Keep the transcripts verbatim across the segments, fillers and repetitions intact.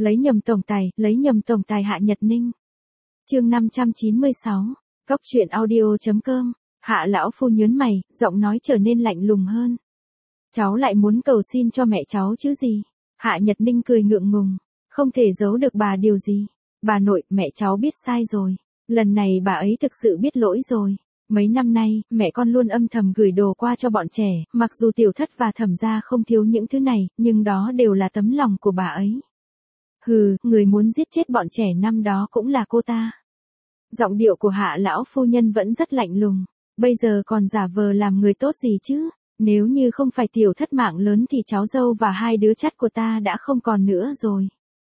Lấy nhầm tổng tài, lấy nhầm tổng tài Hạ Nhật Ninh. Chương năm trăm chín mươi sáu, Cóc truyện audio chấm com. Hạ lão phu nhớn mày, giọng nói trở nên lạnh lùng hơn. Cháu lại muốn cầu xin cho mẹ cháu chứ gì? Hạ Nhật Ninh cười ngượng ngùng, không thể giấu được bà điều gì. Bà nội, mẹ cháu biết sai rồi. Lần này bà ấy thực sự biết lỗi rồi. Mấy năm nay, mẹ con luôn âm thầm gửi đồ qua cho bọn trẻ, mặc dù tiểu thất và thẩm gia không thiếu những thứ này, nhưng đó đều là tấm lòng của bà ấy. Hừ, người muốn giết chết bọn trẻ năm đó cũng là cô ta. Giọng điệu của Hạ lão phu nhân vẫn rất lạnh lùng, bây giờ còn giả vờ làm người tốt gì chứ? Nếu như không phải tiểu thất mạng lớn thì cháu dâu và hai đứa chắt của ta đã không còn nữa rồi.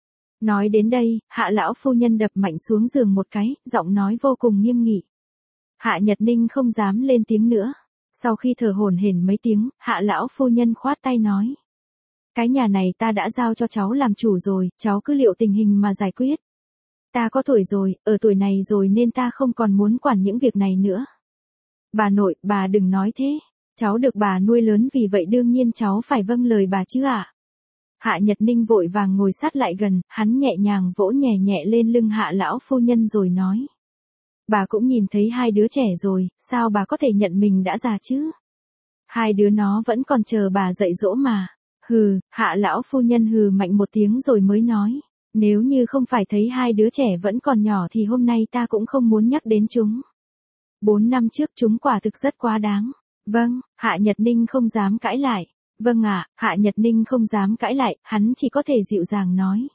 Nói đến đây, Hạ lão phu nhân đập mạnh xuống giường một cái, giọng nói vô cùng nghiêm nghị. Hạ Nhật Ninh không dám lên tiếng nữa. Sau khi thở hổn hển mấy tiếng, Hạ lão phu nhân khoát tay nói. Cái nhà này ta đã giao cho cháu làm chủ rồi, cháu cứ liệu tình hình mà giải quyết. Ta có tuổi rồi, ở tuổi này rồi nên ta không còn muốn quản những việc này nữa. Bà nội, bà đừng nói thế. Cháu được bà nuôi lớn vì vậy đương nhiên cháu phải vâng lời bà chứ ạ. À? Hạ Nhật Ninh vội vàng ngồi sát lại gần, hắn nhẹ nhàng vỗ nhẹ nhẹ lên lưng Hạ lão phu nhân rồi nói. Bà cũng nhìn thấy hai đứa trẻ rồi, sao bà có thể nhận mình đã già chứ? Hai đứa nó vẫn còn chờ bà dạy dỗ mà. Hừ, Hạ lão phu nhân hừ mạnh một tiếng rồi mới nói. Nếu như không phải thấy hai đứa trẻ vẫn còn nhỏ thì hôm nay ta cũng không muốn nhắc đến chúng. Bốn năm trước chúng quả thực rất quá đáng. Vâng, Hạ Nhật Ninh không dám cãi lại. Vâng ạ, Hạ Nhật Ninh không dám cãi lại, hắn chỉ có thể dịu dàng nói.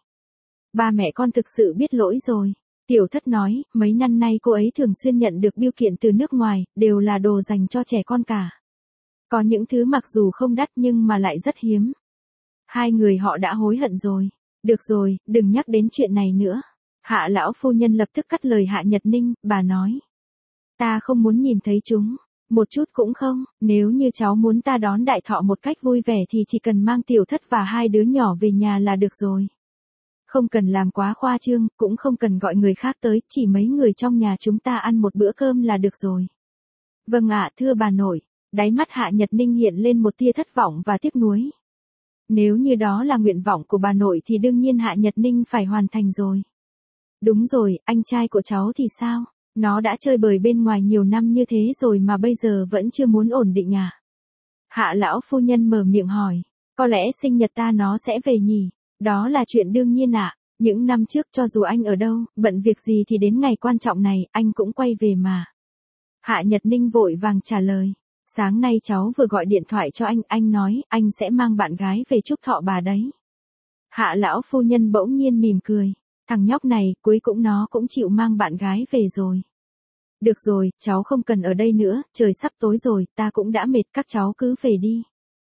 Ba mẹ con thực sự biết lỗi rồi. Tiểu thất nói, mấy năm nay cô ấy thường xuyên nhận được bưu kiện từ nước ngoài, đều là đồ dành cho trẻ con cả. Có những thứ mặc dù không đắt nhưng mà lại rất hiếm. Hai người họ đã hối hận rồi. Được rồi, đừng nhắc đến chuyện này nữa. Hạ lão phu nhân lập tức cắt lời Hạ Nhật Ninh, bà nói. Ta không muốn nhìn thấy chúng. Một chút cũng không, nếu như cháu muốn ta đón đại thọ một cách vui vẻ thì chỉ cần mang tiểu thất và hai đứa nhỏ về nhà là được rồi. Không cần làm quá khoa trương, cũng không cần gọi người khác tới, chỉ mấy người trong nhà chúng ta ăn một bữa cơm là được rồi. Vâng ạ, thưa bà nội. Đáy mắt Hạ Nhật Ninh hiện lên một tia thất vọng và tiếc nuối. Nếu như đó là nguyện vọng của bà nội thì đương nhiên Hạ Nhật Ninh phải hoàn thành rồi. Đúng rồi, anh trai của cháu thì sao? Nó đã chơi bời bên ngoài nhiều năm như thế rồi mà bây giờ vẫn chưa muốn ổn định à? Hạ lão phu nhân mở miệng hỏi. Có lẽ sinh nhật ta nó sẽ về nhỉ? Đó là chuyện đương nhiên ạ. À. Những năm trước cho dù anh ở đâu, bận việc gì thì đến ngày quan trọng này, anh cũng quay về mà. Hạ Nhật Ninh vội vàng trả lời. Sáng nay cháu vừa gọi điện thoại cho anh, anh nói, anh sẽ mang bạn gái về chúc thọ bà đấy. Hạ lão phu nhân bỗng nhiên mỉm cười. Thằng nhóc này, cuối cũng nó cũng chịu mang bạn gái về rồi. Được rồi, cháu không cần ở đây nữa, trời sắp tối rồi, ta cũng đã mệt, các cháu cứ về đi.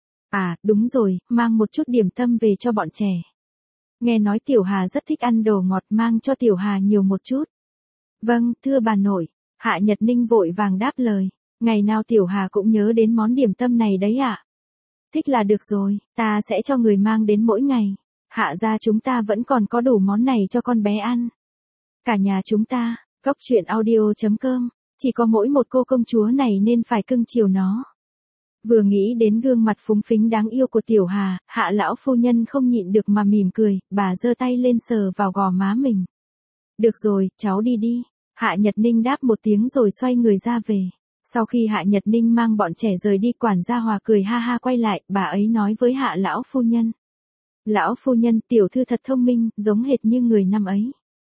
À, đúng rồi, mang một chút điểm tâm về cho bọn trẻ. Nghe nói Tiểu Hà rất thích ăn đồ ngọt, mang cho Tiểu Hà nhiều một chút. Vâng, thưa bà nội. Hạ Nhật Ninh vội vàng đáp lời. Ngày nào Tiểu Hà cũng nhớ đến món điểm tâm này đấy ạ. À? Thích là được rồi, ta sẽ cho người mang đến mỗi ngày. Hạ gia chúng ta vẫn còn có đủ món này cho con bé ăn. Cả nhà chúng ta, Cóc truyện audio chấm com, chỉ có mỗi một cô công chúa này nên phải cưng chiều nó. Vừa nghĩ đến gương mặt phúng phính đáng yêu của Tiểu Hà, Hạ lão phu nhân không nhịn được mà mỉm cười, bà giơ tay lên sờ vào gò má mình. Được rồi, cháu đi đi. Hạ Nhật Ninh đáp một tiếng rồi xoay người ra về. Sau khi Hạ Nhật Ninh mang bọn trẻ rời đi, quản gia Hòa cười ha ha quay lại, bà ấy nói với Hạ lão phu nhân. Lão phu nhân, tiểu thư thật thông minh, giống hệt như người năm ấy.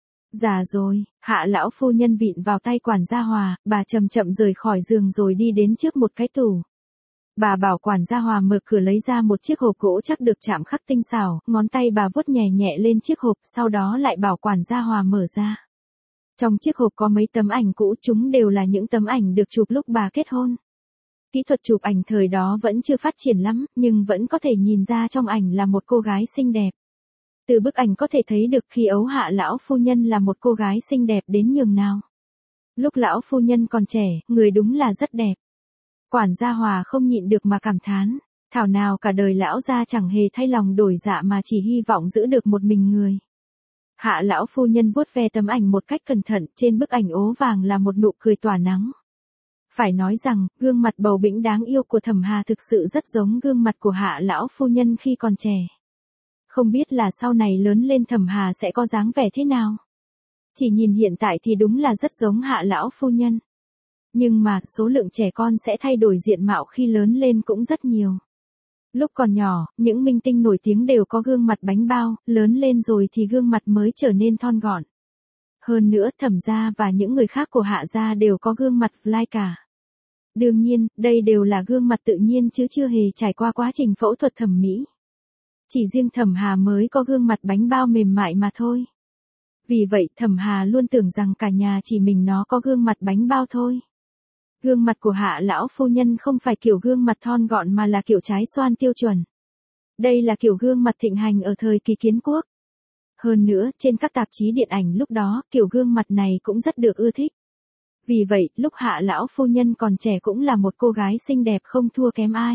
Già rồi, Hạ lão phu nhân vịn vào tay quản gia Hòa, bà chậm chậm rời khỏi giường rồi đi đến trước một cái tủ. Bà bảo quản gia Hòa mở cửa lấy ra một chiếc hộp gỗ chắc được chạm khắc tinh xảo, ngón tay bà vuốt nhẹ nhẹ lên chiếc hộp, sau đó lại bảo quản gia Hòa mở ra. Trong chiếc hộp có mấy tấm ảnh cũ, chúng đều là những tấm ảnh được chụp lúc bà kết hôn. Kỹ thuật chụp ảnh thời đó vẫn chưa phát triển lắm, nhưng vẫn có thể nhìn ra trong ảnh là một cô gái xinh đẹp. Từ bức ảnh có thể thấy được khi ấu Hạ lão phu nhân là một cô gái xinh đẹp đến nhường nào. Lúc lão phu nhân còn trẻ, người đúng là rất đẹp. Quản gia Hòa không nhịn được mà cảm thán, thảo nào cả đời lão gia chẳng hề thay lòng đổi dạ mà chỉ hy vọng giữ được một mình người. Hạ lão phu nhân vuốt ve tấm ảnh một cách cẩn thận, trên bức ảnh ố vàng là một nụ cười tỏa nắng. Phải nói rằng, gương mặt bầu bĩnh đáng yêu của Thẩm Hà thực sự rất giống gương mặt của Hạ lão phu nhân khi còn trẻ. Không biết là sau này lớn lên Thẩm Hà sẽ có dáng vẻ thế nào. Chỉ nhìn hiện tại thì đúng là rất giống Hạ lão phu nhân. Nhưng mà, số lượng trẻ con sẽ thay đổi diện mạo khi lớn lên cũng rất nhiều. Lúc còn nhỏ, những minh tinh nổi tiếng đều có gương mặt bánh bao, lớn lên rồi thì gương mặt mới trở nên thon gọn. Hơn nữa, Thẩm gia và những người khác của Hạ gia đều có gương mặt fly cả. Đương nhiên, đây đều là gương mặt tự nhiên chứ chưa hề trải qua quá trình phẫu thuật thẩm mỹ. Chỉ riêng Thẩm Hà mới có gương mặt bánh bao mềm mại mà thôi. Vì vậy, Thẩm Hà luôn tưởng rằng cả nhà chỉ mình nó có gương mặt bánh bao thôi. Gương mặt của Hạ lão phu nhân không phải kiểu gương mặt thon gọn mà là kiểu trái xoan tiêu chuẩn. Đây là kiểu gương mặt thịnh hành ở thời kỳ kiến quốc. Hơn nữa, trên các tạp chí điện ảnh lúc đó, kiểu gương mặt này cũng rất được ưa thích. Vì vậy, lúc Hạ lão phu nhân còn trẻ cũng là một cô gái xinh đẹp không thua kém ai.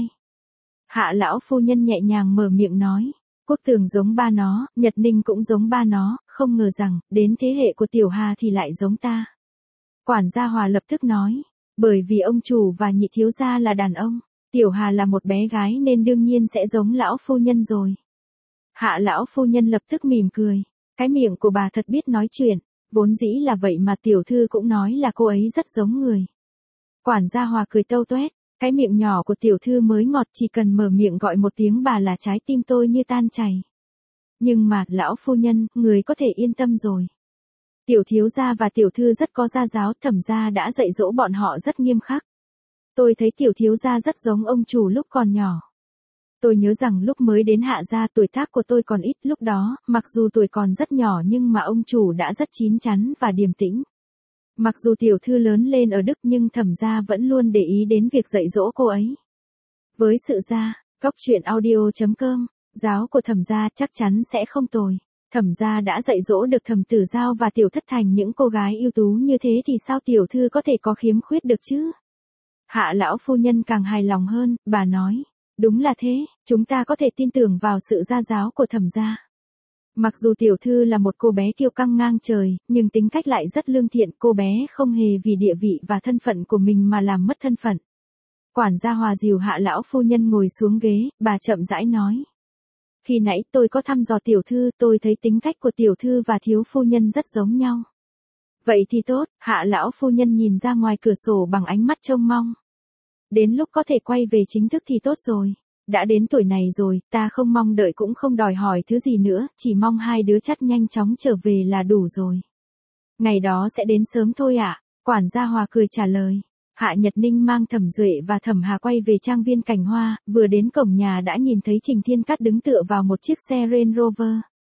Hạ lão phu nhân nhẹ nhàng mở miệng nói, Quốc Tường giống ba nó, Nhật Ninh cũng giống ba nó, không ngờ rằng, đến thế hệ của Tiểu Hà thì lại giống ta. Quản gia Hòa lập tức nói, bởi vì ông chủ và nhị thiếu gia là đàn ông, Tiểu Hà là một bé gái nên đương nhiên sẽ giống lão phu nhân rồi. Hạ lão phu nhân lập tức mỉm cười, cái miệng của bà thật biết nói chuyện, vốn dĩ là vậy mà tiểu thư cũng nói là cô ấy rất giống người. Quản gia Hòa cười tâu tuét, cái miệng nhỏ của tiểu thư mới ngọt, chỉ cần mở miệng gọi một tiếng bà là trái tim tôi như tan chảy. Nhưng mà, lão phu nhân, người có thể yên tâm rồi. Tiểu thiếu gia và tiểu thư rất có gia giáo, Thẩm gia đã dạy dỗ bọn họ rất nghiêm khắc. Tôi thấy tiểu thiếu gia rất giống ông chủ lúc còn nhỏ. Tôi nhớ rằng lúc mới đến Hạ gia tuổi tác của tôi còn ít, lúc đó, mặc dù tuổi còn rất nhỏ nhưng mà ông chủ đã rất chín chắn và điềm tĩnh. Mặc dù tiểu thư lớn lên ở Đức nhưng Thẩm gia vẫn luôn để ý đến việc dạy dỗ cô ấy. Với sự gia, góc truyện audio chấm com, giáo của Thẩm gia chắc chắn sẽ không tồi. Thẩm gia đã dạy dỗ được Thẩm Tử Giao và Tiểu Thất thành những cô gái ưu tú như thế thì sao tiểu thư có thể có khiếm khuyết được chứ? Hạ lão phu nhân càng hài lòng hơn, bà nói, đúng là thế, chúng ta có thể tin tưởng vào sự gia giáo của Thẩm gia. Mặc dù tiểu thư là một cô bé kiêu căng ngang trời, nhưng tính cách lại rất lương thiện, cô bé không hề vì địa vị và thân phận của mình mà làm mất thân phận. Quản gia Hòa dìu Hạ lão phu nhân ngồi xuống ghế, bà chậm rãi nói. Khi nãy tôi có thăm dò tiểu thư, tôi thấy tính cách của tiểu thư và thiếu phu nhân rất giống nhau. Vậy thì tốt, Hạ lão phu nhân nhìn ra ngoài cửa sổ bằng ánh mắt trông mong. Đến lúc có thể quay về chính thức thì tốt rồi. Đã đến tuổi này rồi, ta không mong đợi cũng không đòi hỏi thứ gì nữa, chỉ mong hai đứa chắc nhanh chóng trở về là đủ rồi. Ngày đó sẽ đến sớm thôi ạ, à? Quản gia Hòa cười trả lời. Hạ Nhật Ninh mang Thẩm Duệ và Thẩm Hà quay về trang viên Cảnh Hoa, vừa đến cổng nhà đã nhìn thấy Trình Thiên Cát đứng tựa vào một chiếc xe Range Rover.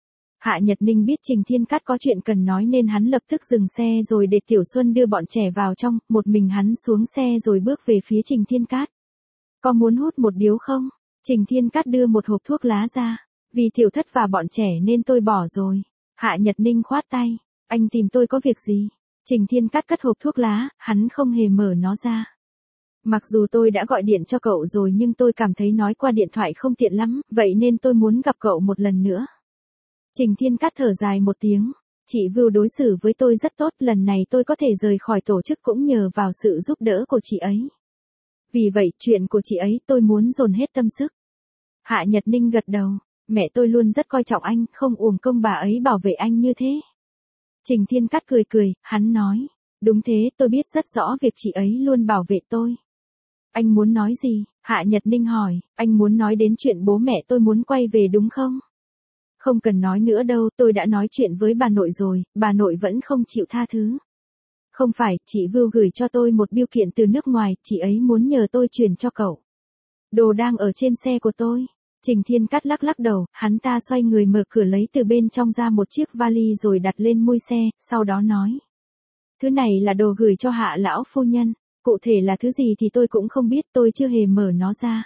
Hạ Nhật Ninh biết Trình Thiên Cát có chuyện cần nói nên hắn lập tức dừng xe rồi để Tiểu Xuân đưa bọn trẻ vào trong, một mình hắn xuống xe rồi bước về phía Trình Thiên Cát. Có muốn hút một điếu không? Trình Thiên Cát đưa một hộp thuốc lá ra. Vì Tiểu Thất và bọn trẻ nên tôi bỏ rồi. Hạ Nhật Ninh khoát tay. Anh tìm tôi có việc gì? Trình Thiên Cát cất hộp thuốc lá, hắn không hề mở nó ra. Mặc dù tôi đã gọi điện cho cậu rồi nhưng tôi cảm thấy nói qua điện thoại không tiện lắm, vậy nên tôi muốn gặp cậu một lần nữa. Trình Thiên Cát thở dài một tiếng. Chị Vưu đối xử với tôi rất tốt, lần này tôi có thể rời khỏi tổ chức cũng nhờ vào sự giúp đỡ của chị ấy. Vì vậy, chuyện của chị ấy tôi muốn dồn hết tâm sức. Hạ Nhật Ninh gật đầu. Mẹ tôi luôn rất coi trọng anh, không uổng công bà ấy bảo vệ anh như thế. Trình Thiên Cát cười cười, hắn nói. Đúng thế, tôi biết rất rõ việc chị ấy luôn bảo vệ tôi. Anh muốn nói gì? Hạ Nhật Ninh hỏi, anh muốn nói đến chuyện bố mẹ tôi muốn quay về đúng không? Không cần nói nữa đâu, tôi đã nói chuyện với bà nội rồi, bà nội vẫn không chịu tha thứ. Không phải, chị Vưu gửi cho tôi một bưu kiện từ nước ngoài, chị ấy muốn nhờ tôi chuyển cho cậu. Đồ đang ở trên xe của tôi. Trình Thiên Cát lắc lắc đầu, hắn ta xoay người mở cửa lấy từ bên trong ra một chiếc vali rồi đặt lên mui xe, sau đó nói. Thứ này là đồ gửi cho Hạ lão phu nhân, cụ thể là thứ gì thì tôi cũng không biết, tôi chưa hề mở nó ra.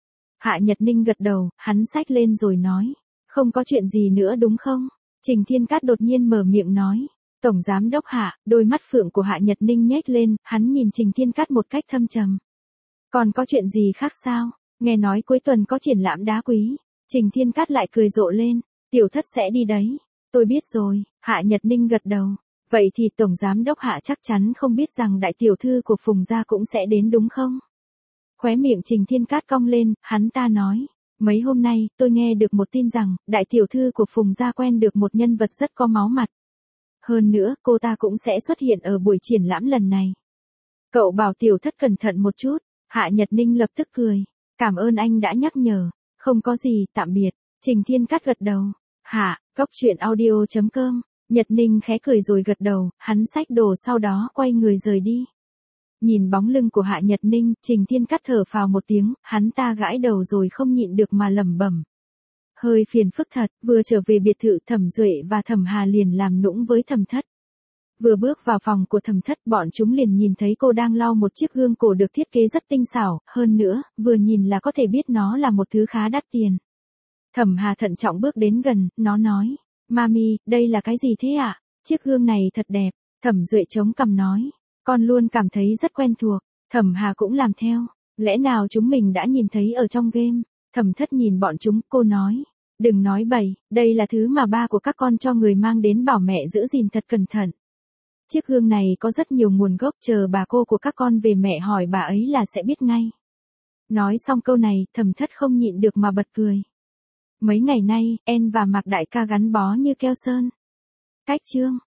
Hạ Nhật Ninh gật đầu, hắn xách lên rồi nói. Không có chuyện gì nữa đúng không? Trình Thiên Cát đột nhiên mở miệng nói. Tổng giám đốc Hạ, đôi mắt phượng của Hạ Nhật Ninh nhếch lên, hắn nhìn Trình Thiên Cát một cách thâm trầm. Còn có chuyện gì khác sao? Nghe nói cuối tuần có triển lãm đá quý. Trình Thiên Cát lại cười rộ lên. Tiểu Thất sẽ đi đấy. Tôi biết rồi. Hạ Nhật Ninh gật đầu. Vậy thì Tổng giám đốc Hạ chắc chắn không biết rằng đại tiểu thư của Phùng gia cũng sẽ đến đúng không? Khóe miệng Trình Thiên Cát cong lên, hắn ta nói. Mấy hôm nay, tôi nghe được một tin rằng, đại tiểu thư của Phùng gia quen được một nhân vật rất có máu mặt. Hơn nữa, cô ta cũng sẽ xuất hiện ở buổi triển lãm lần này. Cậu bảo tiểu thất cẩn thận một chút, Hạ Nhật Ninh lập tức cười. Cảm ơn anh đã nhắc nhở. Không có gì, tạm biệt. Trình Thiên Cát gật đầu. Hạ, cốc truyện audio chấm com. Nhật Ninh khẽ cười rồi gật đầu, hắn xách đồ sau đó quay người rời đi. Nhìn bóng lưng của Hạ Nhật Ninh, Trình Thiên Cát thở phào một tiếng, hắn ta gãi đầu rồi không nhịn được mà lẩm bẩm. Hơi phiền phức thật, vừa trở về biệt thự Thẩm Duệ và Thẩm Hà liền làm nũng với Thẩm Thất. Vừa bước vào phòng của Thẩm Thất, bọn chúng liền nhìn thấy cô đang lau một chiếc gương cổ được thiết kế rất tinh xảo, hơn nữa, vừa nhìn là có thể biết nó là một thứ khá đắt tiền. Thẩm Hà thận trọng bước đến gần, nó nói, Mami, đây là cái gì thế ạ? Chiếc gương này thật đẹp. Thẩm Duệ chống cằm nói, con luôn cảm thấy rất quen thuộc. Thẩm Hà cũng làm theo, lẽ nào chúng mình đã nhìn thấy ở trong game? Thẩm Thất nhìn bọn chúng, cô nói, đừng nói bậy, đây là thứ mà ba của các con cho người mang đến bảo mẹ giữ gìn thật cẩn thận. Chiếc gương này có rất nhiều nguồn gốc, chờ bà cô của các con về mẹ hỏi bà ấy là sẽ biết ngay. Nói xong câu này, Thẩm Thất không nhịn được mà bật cười. Mấy ngày nay, En và Mạc Đại ca gắn bó như keo sơn. Cách chương